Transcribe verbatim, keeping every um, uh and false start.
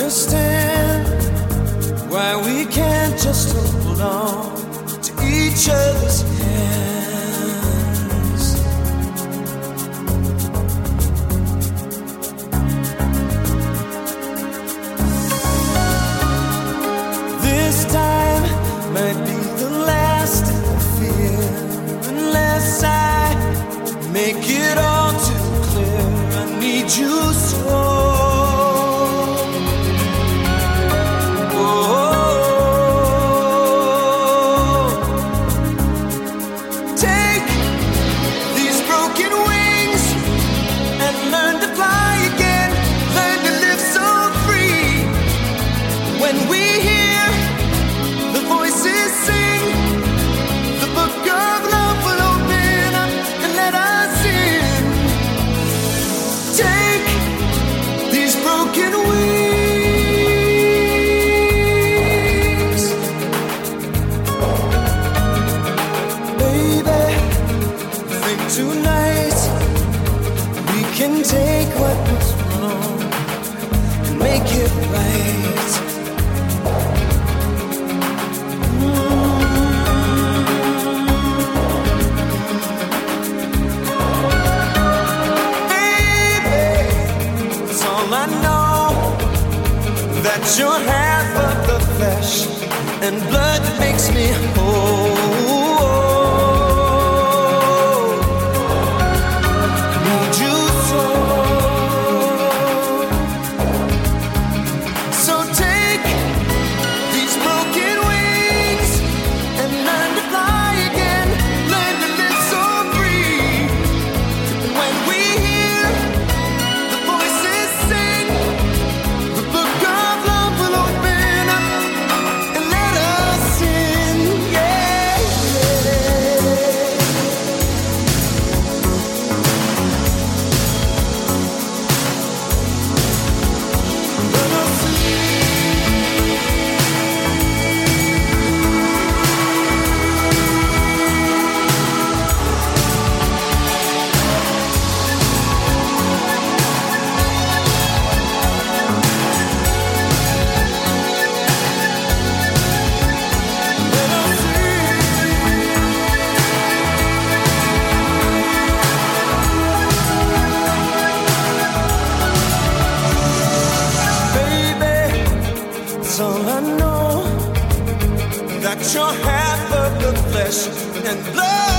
understand why we can't just hold on to each other's hands. This time might be the last I fear, unless I make it all too clear. I need you so. Tonight we can take what was wrong and make it right. Mm-hmm. Baby, it's all I know, that you're half of the flesh and blood that makes me whole. All I know, that you're half of the flesh and blood